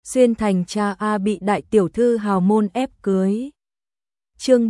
Xuyên thành cha A bị đại tiểu thư hào môn ép cưới. Chương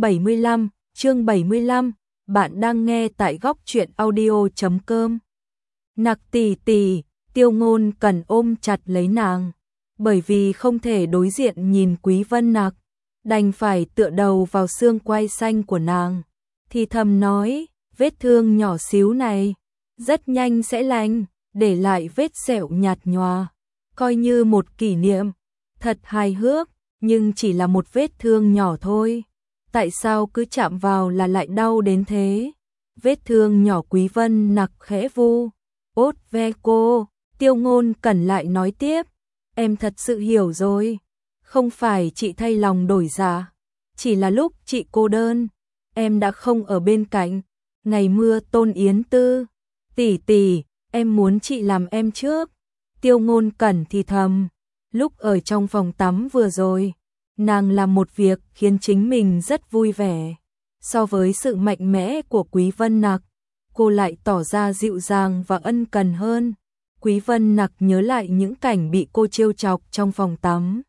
75, bạn đang nghe tại góc truyện audio.com. Nặc tỷ tỷ, Tiêu Ngôn cần ôm chặt lấy nàng, bởi vì không thể đối diện nhìn Quý Vân Nặc, đành phải tựa đầu vào xương quai xanh của nàng, thì thầm nói, vết thương nhỏ xíu này, rất nhanh sẽ lành, để lại vết sẹo nhạt nhòa, coi như một kỷ niệm, thật hài hước, nhưng chỉ là một vết thương nhỏ thôi. Tại sao cứ chạm vào là lại đau đến thế? Vết thương nhỏ. Quý Vân Nặc khẽ vu ốt ve cô. Tiêu Ngôn Cẩn lại nói tiếp, em thật sự hiểu rồi, không phải chị thay lòng đổi dạ, chỉ là lúc chị cô đơn, em đã không ở bên cạnh. Ngày mưa Tôn Yến Tư, tỷ tỷ, em muốn chị làm em trước. Tiêu Ngôn Cẩn thì thầm, lúc ở trong phòng tắm vừa rồi, nàng làm một việc khiến chính mình rất vui vẻ. So với sự mạnh mẽ của Quý Vân Nặc, cô lại tỏ ra dịu dàng và ân cần hơn. Quý Vân Nặc nhớ lại những cảnh bị cô trêu chọc trong phòng tắm.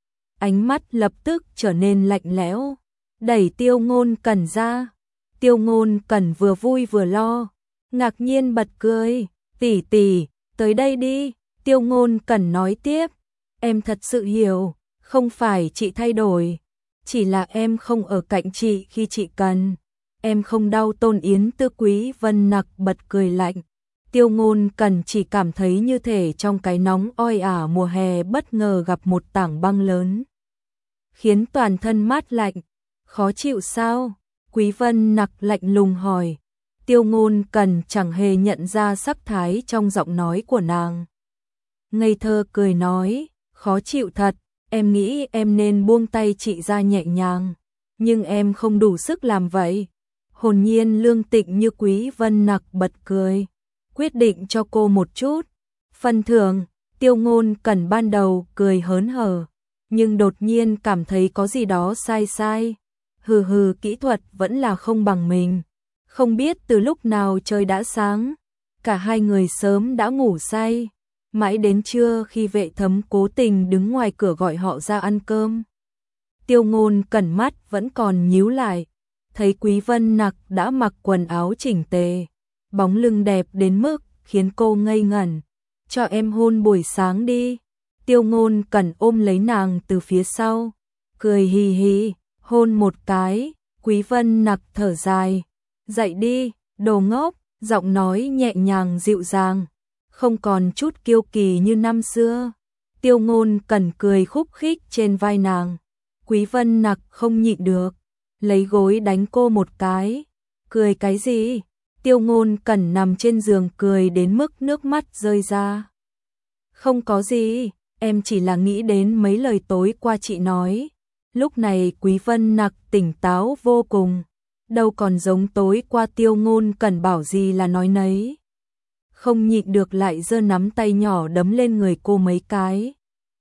Ánh mắt lập tức trở nên lạnh lẽo, đẩy Tiêu Ngôn Cẩn ra. Tiêu Ngôn Cẩn vừa vui vừa lo, ngạc nhiên bật cười, tỷ tỷ, tới đây đi. Tiêu Ngôn Cẩn nói tiếp, em thật sự hiểu, không phải chị thay đổi, chỉ là em không ở cạnh chị khi chị cần. Em không đau. Tôn Yến Tư. Quý Vân Nặc bật cười lạnh. Tiêu Ngôn Cẩn chỉ cảm thấy như thể trong cái nóng oi ả mùa hè bất ngờ gặp một tảng băng lớn, khiến toàn thân mát lạnh. Khó chịu sao? Quý Vân Nặc lạnh lùng hỏi. Tiêu Ngôn Cẩn chẳng hề nhận ra sắc thái trong giọng nói của nàng, ngây thơ cười nói, khó chịu thật, em nghĩ em nên buông tay chị ra nhẹ nhàng, nhưng em không đủ sức làm vậy. Hồn nhiên lương tịnh như Quý Vân Nặc bật cười, quyết định cho cô một chút phần thưởng. Tiêu Ngôn Cẩn ban đầu cười hớn hở, nhưng đột nhiên cảm thấy có gì đó sai sai. Hừ, kỹ thuật vẫn là không bằng mình. Không biết từ lúc nào trời đã sáng, cả hai người sớm đã ngủ say. Mãi đến trưa khi Vệ Thấm cố tình đứng ngoài cửa gọi họ ra ăn cơm, Tiêu Ngôn Cẩn mắt vẫn còn nhíu lại, thấy Quý Vân Nặc đã mặc quần áo chỉnh tề, bóng lưng đẹp đến mức khiến cô ngây ngẩn. Cho em hôn buổi sáng đi. Tiêu Ngôn Cẩn ôm lấy nàng từ phía sau, cười hì hì, hôn một cái. Quý Vân Nặc thở dài, dậy đi, đồ ngốc. Giọng nói nhẹ nhàng dịu dàng, không còn chút kiêu kỳ như năm xưa. Tiêu Ngôn Cẩn cười khúc khích trên vai nàng. Quý Vân Nặc không nhịn được, lấy gối đánh cô một cái. Cười cái gì? Tiêu Ngôn Cẩn nằm trên giường cười đến mức nước mắt rơi ra. Không có gì, em chỉ là nghĩ đến mấy lời tối qua chị nói. Lúc này Quý Vân Nặc tỉnh táo vô cùng, đâu còn giống tối qua Tiêu Ngôn Cẩn bảo gì là nói nấy. Không nhịn được lại giơ nắm tay nhỏ đấm lên người cô mấy cái.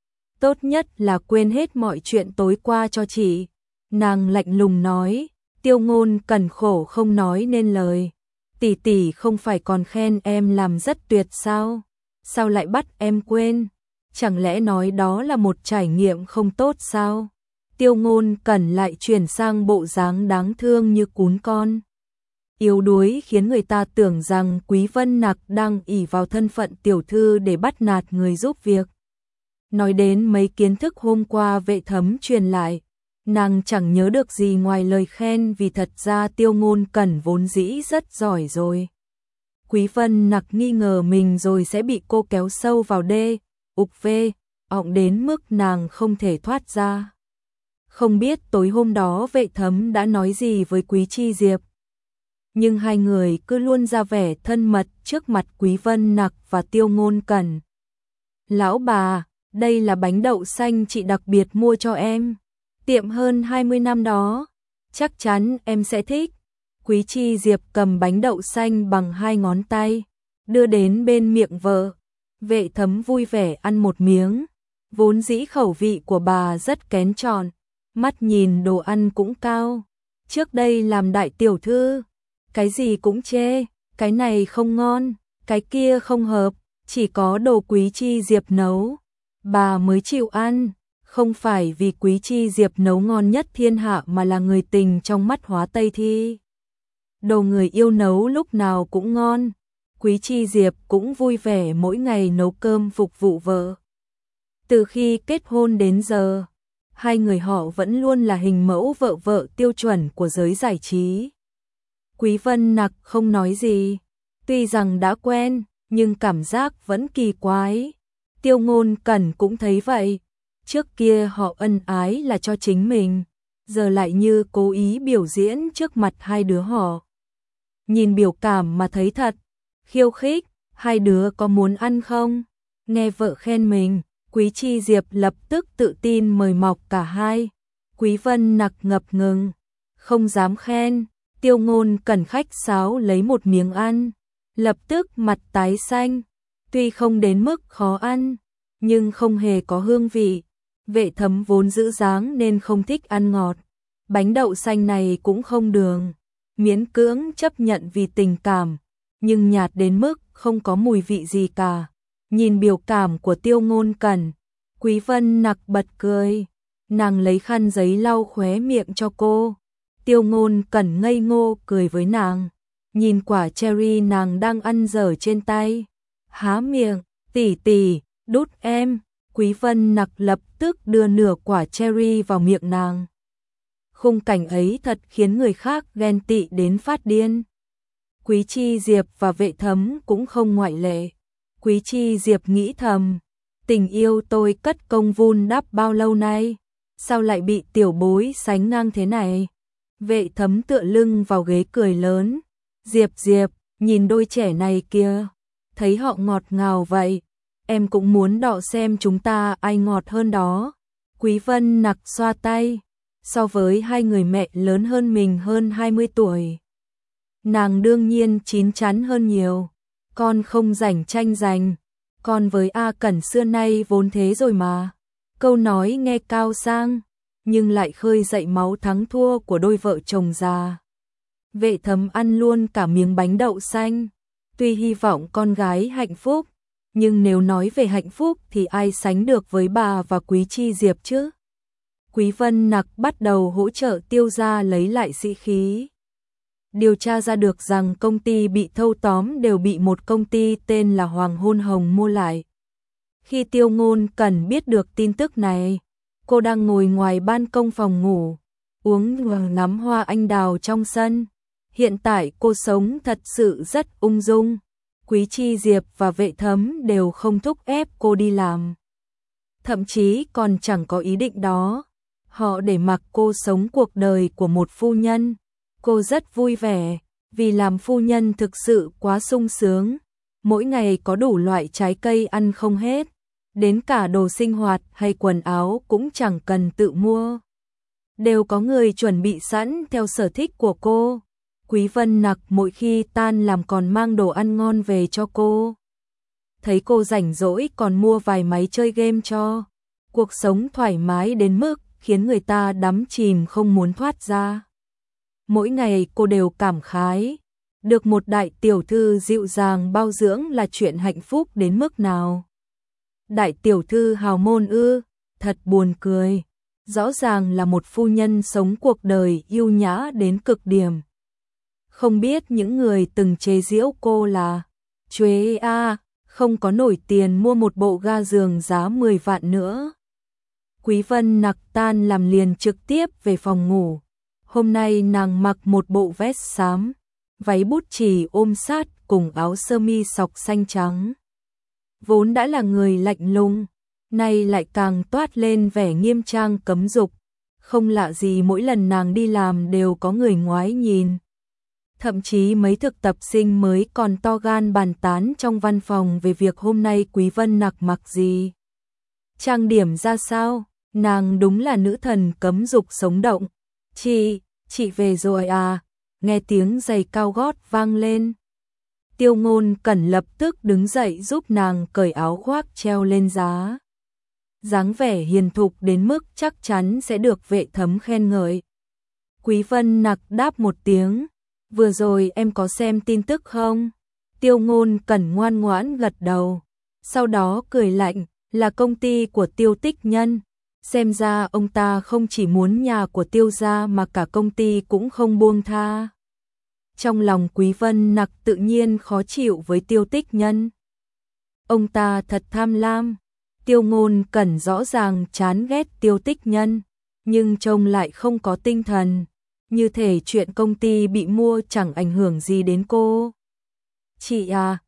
Tốt nhất là quên hết mọi chuyện tối qua cho chị, nàng lạnh lùng nói. Tiêu Ngôn Cẩn khổ không nói nên lời. Tỷ tỷ không phải còn khen em làm rất tuyệt sao? Sao lại bắt em quên? Chẳng lẽ nói đó là một trải nghiệm không tốt sao? Tiêu Ngôn Cẩn lại chuyển sang bộ dáng đáng thương như cún con yếu đuối, khiến người ta tưởng rằng Quý Vân Nặc đang ỷ vào thân phận tiểu thư để bắt nạt người giúp việc. Nói đến mấy kiến thức hôm qua Vệ Thấm truyền lại, nàng chẳng nhớ được gì ngoài lời khen, vì thật ra Tiêu Ngôn Cẩn vốn dĩ rất giỏi rồi. Quý Vân Nặc nghi ngờ mình rồi sẽ bị cô kéo sâu vào đê, ọng đến mức nàng không thể thoát ra. Không biết tối hôm đó Vệ Thấm đã nói gì với Quý Chi Diệp, nhưng hai người cứ luôn ra vẻ thân mật trước mặt Quý Vân Nặc và Tiêu Ngôn Cẩn. Lão bà, đây là bánh đậu xanh chị đặc biệt mua cho em, tiệm hơn 20 năm đó, chắc chắn em sẽ thích. Quý Chi Diệp cầm bánh đậu xanh bằng hai ngón tay, đưa đến bên miệng vợ. Vệ Thấm vui vẻ ăn một miếng, vốn dĩ khẩu vị của bà rất kén chọn, mắt nhìn đồ ăn cũng cao. Trước đây làm đại tiểu thư, cái gì cũng chê, cái này không ngon, cái kia không hợp, chỉ có đồ Quý Chi Diệp nấu, bà mới chịu ăn, không phải vì Quý Chi Diệp nấu ngon nhất thiên hạ mà là người tình trong mắt Hóa Tây Thi. Đồ người yêu nấu lúc nào cũng ngon, Quý Chi Diệp cũng vui vẻ mỗi ngày nấu cơm phục vụ vợ. Từ khi kết hôn đến giờ, hai người họ vẫn luôn là hình mẫu vợ vợ tiêu chuẩn của giới giải trí. Quý Vân Nặc không nói gì, tuy rằng đã quen, nhưng cảm giác vẫn kỳ quái. Tiêu Ngôn Cẩn cũng thấy vậy, trước kia họ ân ái là cho chính mình, giờ lại như cố ý biểu diễn trước mặt hai đứa họ. Nhìn biểu cảm mà thấy thật khiêu khích, hai đứa có muốn ăn không? Nghe vợ khen mình, Quý Chi Diệp lập tức tự tin mời mọc cả hai. Quý Vân Nặc ngập ngừng, không dám khen. Tiêu Ngôn Cẩn khách sáo lấy một miếng ăn, lập tức mặt tái xanh. Tuy không đến mức khó ăn, nhưng không hề có hương vị. Vệ Thấm vốn giữ dáng nên không thích ăn ngọt. Bánh đậu xanh này cũng không đường, miễn cưỡng chấp nhận vì tình cảm, nhưng nhạt đến mức không có mùi vị gì cả. Nhìn biểu cảm của Tiêu Ngôn Cẩn, Quý Vân Nặc bật cười, nàng lấy khăn giấy lau khóe miệng cho cô. Tiêu Ngôn Cẩn ngây ngô cười với nàng, nhìn quả cherry nàng đang ăn dở trên tay, há miệng, "Tỷ tỷ, đút em." Quý Vân Nặc lập tức đưa nửa quả cherry vào miệng nàng. Khung cảnh ấy thật khiến người khác ghen tị đến phát điên. Quý Chi Diệp và Vệ Thấm cũng không ngoại lệ. Quý Chi Diệp nghĩ thầm, tình yêu tôi cất công vun đắp bao lâu nay, sao lại bị tiểu bối sánh ngang thế này? Vệ Thấm tựa lưng vào ghế cười lớn, Diệp Diệp, nhìn đôi trẻ này kia, thấy họ ngọt ngào vậy, em cũng muốn đọ xem chúng ta ai ngọt hơn đó. Quý Vân Nặc xoa tay, so với hai người mẹ lớn hơn mình hơn 20 tuổi. Nàng đương nhiên chín chắn hơn nhiều, con không rảnh tranh giành, con với A Cẩn xưa nay vốn thế rồi mà. Câu nói nghe cao sang, nhưng lại khơi dậy máu thắng thua của đôi vợ chồng già. Vệ Thấm ăn luôn cả miếng bánh đậu xanh, tuy hy vọng con gái hạnh phúc, nhưng nếu nói về hạnh phúc thì ai sánh được với bà và Quý Chi Diệp chứ? Quý Vân Nặc bắt đầu hỗ trợ Tiêu gia lấy lại sĩ khí. Điều tra ra được rằng công ty bị thâu tóm đều bị một công ty tên là Hoàng Hôn Hồng mua lại. Khi Tiêu Ngôn Cẩn biết được tin tức này, cô đang ngồi ngoài ban công phòng ngủ, uống và ngắm hoa anh đào trong sân. Hiện tại cô sống thật sự rất ung dung. Quý Chi Diệp và Vệ Thấm đều không thúc ép cô đi làm. Thậm chí còn chẳng có ý định đó. Họ để mặc cô sống cuộc đời của một phu nhân. Cô rất vui vẻ, vì làm phu nhân thực sự quá sung sướng. Mỗi ngày có đủ loại trái cây ăn không hết. Đến cả đồ sinh hoạt hay quần áo cũng chẳng cần tự mua. Đều có người chuẩn bị sẵn theo sở thích của cô. Quý Vân Nặc mỗi khi tan làm còn mang đồ ăn ngon về cho cô. Thấy cô rảnh rỗi còn mua vài máy chơi game cho. Cuộc sống thoải mái đến mức khiến người ta đắm chìm không muốn thoát ra. Mỗi ngày cô đều cảm khái, được một đại tiểu thư dịu dàng bao dưỡng là chuyện hạnh phúc đến mức nào. Đại tiểu thư hào môn ư, thật buồn cười. Rõ ràng là một phu nhân sống cuộc đời yêu nhã đến cực điểm. Không biết những người từng chế giễu cô là Chuế a, không có nổi tiền mua một bộ ga giường giá 10 vạn nữa. Quý Vân Nặc tan làm liền trực tiếp về phòng ngủ. Hôm nay nàng mặc một bộ vest xám, váy bút chì ôm sát cùng áo sơ mi sọc xanh trắng. Vốn đã là người lạnh lùng, nay lại càng toát lên vẻ nghiêm trang cấm dục. Không lạ gì mỗi lần nàng đi làm đều có người ngoái nhìn. Thậm chí mấy thực tập sinh mới còn to gan bàn tán trong văn phòng về việc hôm nay Quý Vân Nặc mặc gì. Trang điểm ra sao, nàng đúng là nữ thần cấm dục sống động. Chị về rồi à, nghe tiếng giày cao gót vang lên. Tiêu Ngôn Cẩn lập tức đứng dậy giúp nàng cởi áo khoác treo lên giá. Dáng vẻ hiền thục đến mức chắc chắn sẽ được Vệ Thấm khen ngợi. Quý Vân Nặc đáp một tiếng, vừa rồi em có xem tin tức không? Tiêu Ngôn Cẩn ngoan ngoãn gật đầu, sau đó cười lạnh, là công ty của Tiêu Tích Nhân. Xem ra ông ta không chỉ muốn nhà của Tiêu gia mà cả công ty cũng không buông tha. Trong lòng Quý Vân Nặc tự nhiên khó chịu với Tiêu Tích Nhân. Ông ta thật tham lam. Tiêu Ngôn Cẩn rõ ràng chán ghét Tiêu Tích Nhân, nhưng trông lại không có tinh thần. Như thể chuyện công ty bị mua chẳng ảnh hưởng gì đến cô. Chị à,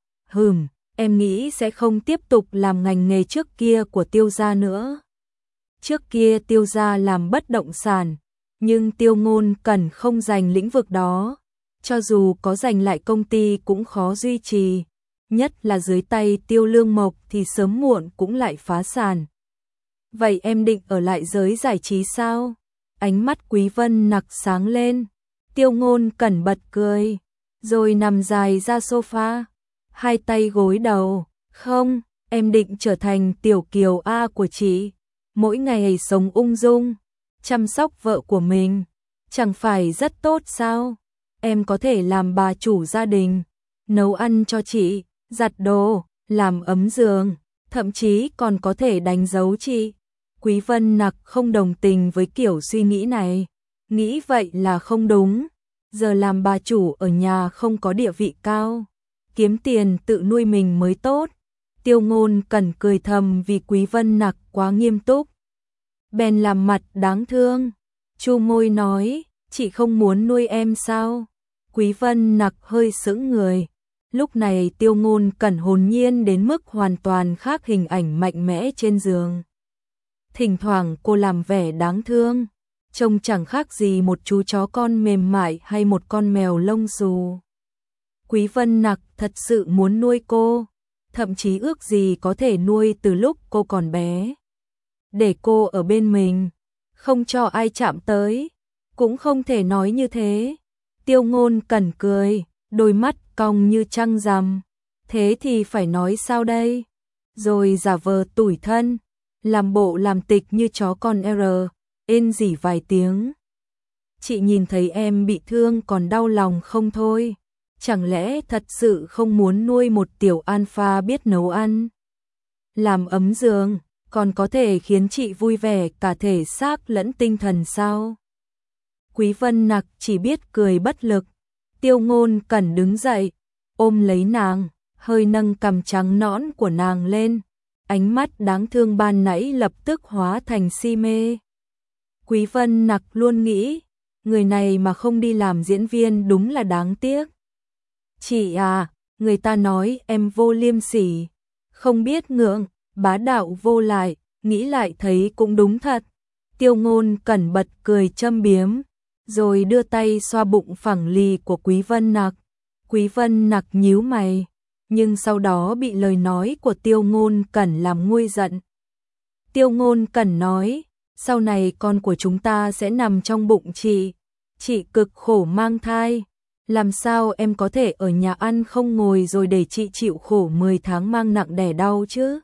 em nghĩ sẽ không tiếp tục làm ngành nghề trước kia của Tiêu gia nữa. Trước kia Tiêu gia làm bất động sản, nhưng Tiêu Ngôn Cẩn không giành lĩnh vực đó. Cho dù có giành lại công ty cũng khó duy trì, nhất là dưới tay Tiêu Lương Mộc thì sớm muộn cũng lại phá sản. Vậy em định ở lại giới giải trí sao? Ánh mắt Quý Vân Nặc sáng lên. Tiêu Ngôn Cẩn bật cười, rồi nằm dài ra sofa, hai tay gối đầu. Không, em định trở thành tiểu kiều A của chị, mỗi ngày sống ung dung, chăm sóc vợ của mình, chẳng phải rất tốt sao? Em có thể làm bà chủ gia đình, nấu ăn cho chị, giặt đồ, làm ấm giường, thậm chí còn có thể đánh dấu chị. Quý Vân Nặc không đồng tình với kiểu suy nghĩ này, nghĩ vậy là không đúng. Giờ làm bà chủ ở nhà không có địa vị cao, kiếm tiền tự nuôi mình mới tốt. Tiêu Ngôn Cẩn cười thầm vì Quý Vân Nặc quá nghiêm túc. Bèn làm mặt đáng thương, chu môi nói, chị không muốn nuôi em sao? Quý Vân Nặc hơi sững người. Lúc này Tiêu Ngôn Cẩn hồn nhiên đến mức hoàn toàn khác hình ảnh mạnh mẽ trên giường. Thỉnh thoảng cô làm vẻ đáng thương, trông chẳng khác gì một chú chó con mềm mại hay một con mèo lông xù. Quý Vân Nặc thật sự muốn nuôi cô, thậm chí ước gì có thể nuôi từ lúc cô còn bé. Để cô ở bên mình, không cho ai chạm tới, cũng không thể nói như thế. Tiêu Ngôn Cẩn cười, đôi mắt cong như trăng rằm. Thế thì phải nói sao đây? Rồi giả vờ tủi thân, làm bộ làm tịch như chó con ên rỉ vài tiếng. Chị nhìn thấy em bị thương còn đau lòng không thôi. Chẳng lẽ thật sự không muốn nuôi một tiểu alpha biết nấu ăn, làm ấm giường, còn có thể khiến chị vui vẻ cả thể xác lẫn tinh thần sao? Quý Vân Nặc chỉ biết cười bất lực. Tiêu Ngôn Cẩn đứng dậy, ôm lấy nàng, hơi nâng cằm trắng nõn của nàng lên. Ánh mắt đáng thương ban nãy lập tức hóa thành si mê. Quý Vân Nặc luôn nghĩ, người này mà không đi làm diễn viên đúng là đáng tiếc. Chị à, người ta nói em vô liêm sỉ, không biết ngượng, bá đạo vô lại, nghĩ lại thấy cũng đúng thật. Tiêu Ngôn Cẩn bật cười châm biếm, rồi đưa tay xoa bụng phẳng lì của Quý Vân Nặc. Quý Vân Nặc nhíu mày, nhưng sau đó bị lời nói của Tiêu Ngôn Cẩn làm nguôi giận. Tiêu Ngôn Cẩn nói, sau này con của chúng ta sẽ nằm trong bụng chị cực khổ mang thai, làm sao em có thể ở nhà ăn không ngồi rồi để chị chịu khổ 10 tháng mang nặng đẻ đau chứ?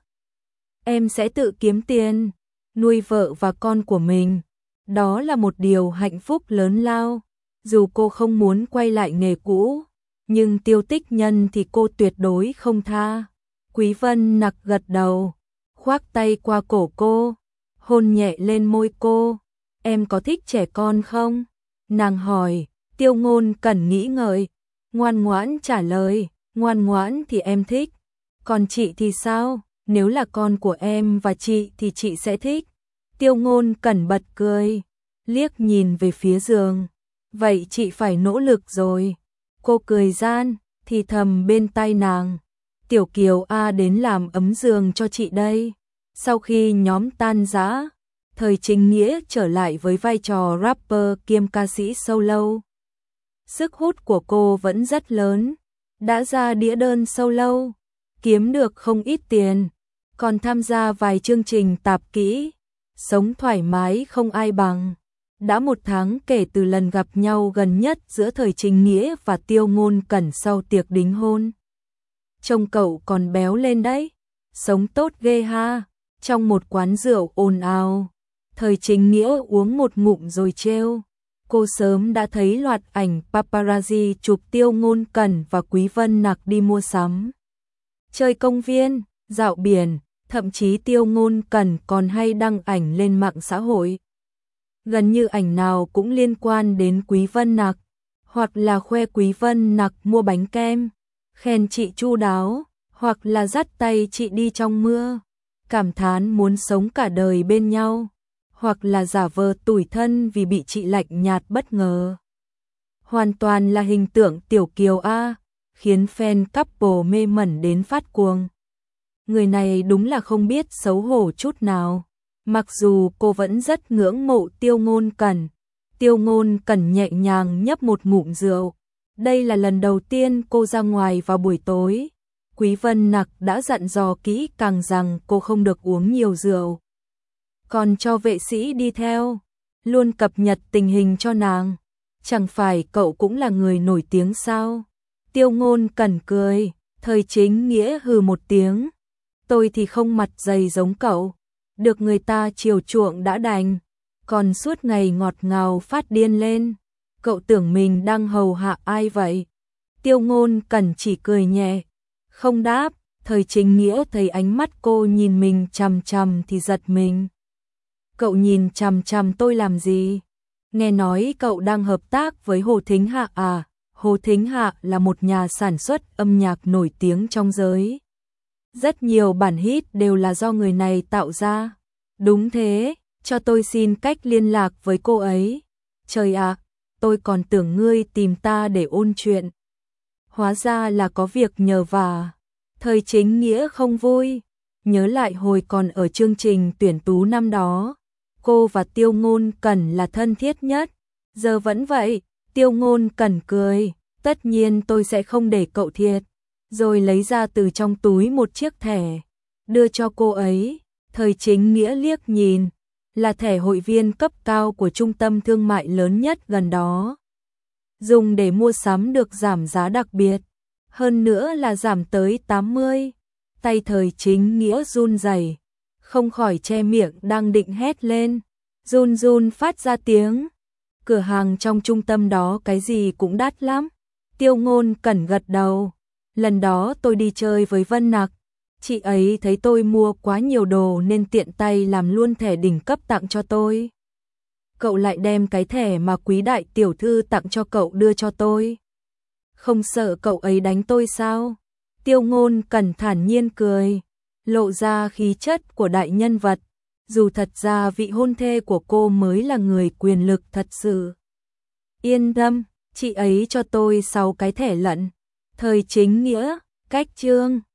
Em sẽ tự kiếm tiền, nuôi vợ và con của mình. Đó là một điều hạnh phúc lớn lao. Dù cô không muốn quay lại nghề cũ, nhưng Tiêu Tích Nhân thì cô tuyệt đối không tha. Quý Vân Nặc gật đầu, khoác tay qua cổ cô, hôn nhẹ lên môi cô. Em có thích trẻ con không? Nàng hỏi. Tiêu Ngôn Cẩn nghĩ ngợi, ngoan ngoãn trả lời, ngoan ngoãn thì em thích. Còn chị thì sao? Nếu là con của em và chị thì chị sẽ thích. Tiêu Ngôn Cẩn bật cười, liếc nhìn về phía giường. Vậy chị phải nỗ lực rồi. Cô cười gian, thì thầm bên tai nàng. Tiểu Kiều A đến làm ấm giường cho chị đây. Sau khi nhóm tan rã, Thời Chính Nghĩa trở lại với vai trò rapper kiêm ca sĩ solo. Sức hút của cô vẫn rất lớn, đã ra đĩa đơn solo, kiếm được không ít tiền, còn tham gia vài chương trình tạp kỹ, sống thoải mái không ai bằng. Đã 1 tháng kể từ lần gặp nhau gần nhất giữa Thời Chính Nghĩa và Tiêu Ngôn Cẩn sau tiệc đính hôn. Trông cậu còn béo lên đấy, sống tốt ghê ha. Trong một quán rượu ồn ào, Thời Chính Nghĩa uống một ngụm rồi trêu. Cô sớm đã thấy loạt ảnh paparazzi chụp Tiêu Ngôn Cẩn và Quý Vân Nặc đi mua sắm, chơi công viên, dạo biển. Thậm chí Tiêu Ngôn Cẩn còn hay đăng ảnh lên mạng xã hội. Gần như ảnh nào cũng liên quan đến Quý Vân Nặc, hoặc là khoe Quý Vân Nặc mua bánh kem, khen chị chu đáo, hoặc là dắt tay chị đi trong mưa, cảm thán muốn sống cả đời bên nhau, hoặc là giả vờ tủi thân vì bị chị lạnh nhạt bất ngờ. Hoàn toàn là hình tượng tiểu kiều A, khiến fan couple mê mẩn đến phát cuồng. Người này đúng là không biết xấu hổ chút nào. Mặc dù cô vẫn rất ngưỡng mộ Tiêu Ngôn Cẩn, Tiêu Ngôn Cẩn nhẹ nhàng nhấp một ngụm rượu. Đây là lần đầu tiên cô ra ngoài vào buổi tối. Quý Vân Nặc đã dặn dò kỹ càng rằng cô không được uống nhiều rượu. Còn cho vệ sĩ đi theo, luôn cập nhật tình hình cho nàng. Chẳng phải cậu cũng là người nổi tiếng sao? Tiêu Ngôn Cẩn cười, Thời Chính Nghĩa hừ một tiếng. Tôi thì không mặt dày giống cậu, được người ta chiều chuộng đã đành, còn suốt ngày ngọt ngào phát điên lên. Cậu tưởng mình đang hầu hạ ai vậy? Tiêu Ngôn Cẩn chỉ cười nhẹ, không đáp. Thời Chính Nghĩa thấy ánh mắt cô nhìn mình chằm chằm thì giật mình. Cậu nhìn chằm chằm tôi làm gì? Nghe nói cậu đang hợp tác với Hồ Thính Hạ à? Hồ Thính Hạ là một nhà sản xuất âm nhạc nổi tiếng trong giới. Rất nhiều bản hit đều là do người này tạo ra. Đúng thế, cho tôi xin cách liên lạc với cô ấy. Trời ạ, tôi còn tưởng ngươi tìm ta để ôn chuyện. Hóa ra là có việc nhờ vả. Thời Chính Nghĩa không vui, nhớ lại hồi còn ở chương trình tuyển tú năm đó. Cô và Tiêu Ngôn Cẩn là thân thiết nhất. Giờ vẫn vậy. Tiêu Ngôn Cẩn cười, tất nhiên tôi sẽ không để cậu thiệt. Rồi lấy ra từ trong túi một chiếc thẻ, đưa cho cô ấy. Thời Chính Nghĩa liếc nhìn, là thẻ hội viên cấp cao của trung tâm thương mại lớn nhất gần đó. Dùng để mua sắm được giảm giá đặc biệt, hơn nữa là giảm tới 80. Tay Thời Chính Nghĩa run rẩy, không khỏi che miệng đang định hét lên, run run phát ra tiếng. Cửa hàng trong trung tâm đó cái gì cũng đắt lắm. Tiêu Ngôn Cẩn gật đầu. Lần đó tôi đi chơi với Vân Nặc, chị ấy thấy tôi mua quá nhiều đồ nên tiện tay làm luôn thẻ đỉnh cấp tặng cho tôi. Cậu lại đem cái thẻ mà Quý đại tiểu thư tặng cho cậu đưa cho tôi. Không sợ cậu ấy đánh tôi sao? Tiêu Ngôn Cẩn thản nhiên cười, lộ ra khí chất của đại nhân vật. Dù thật ra vị hôn thê của cô mới là người quyền lực thật sự. Yên tâm, chị ấy cho tôi 6 cái thẻ lận. Thời Chính Nghĩa, cách chương.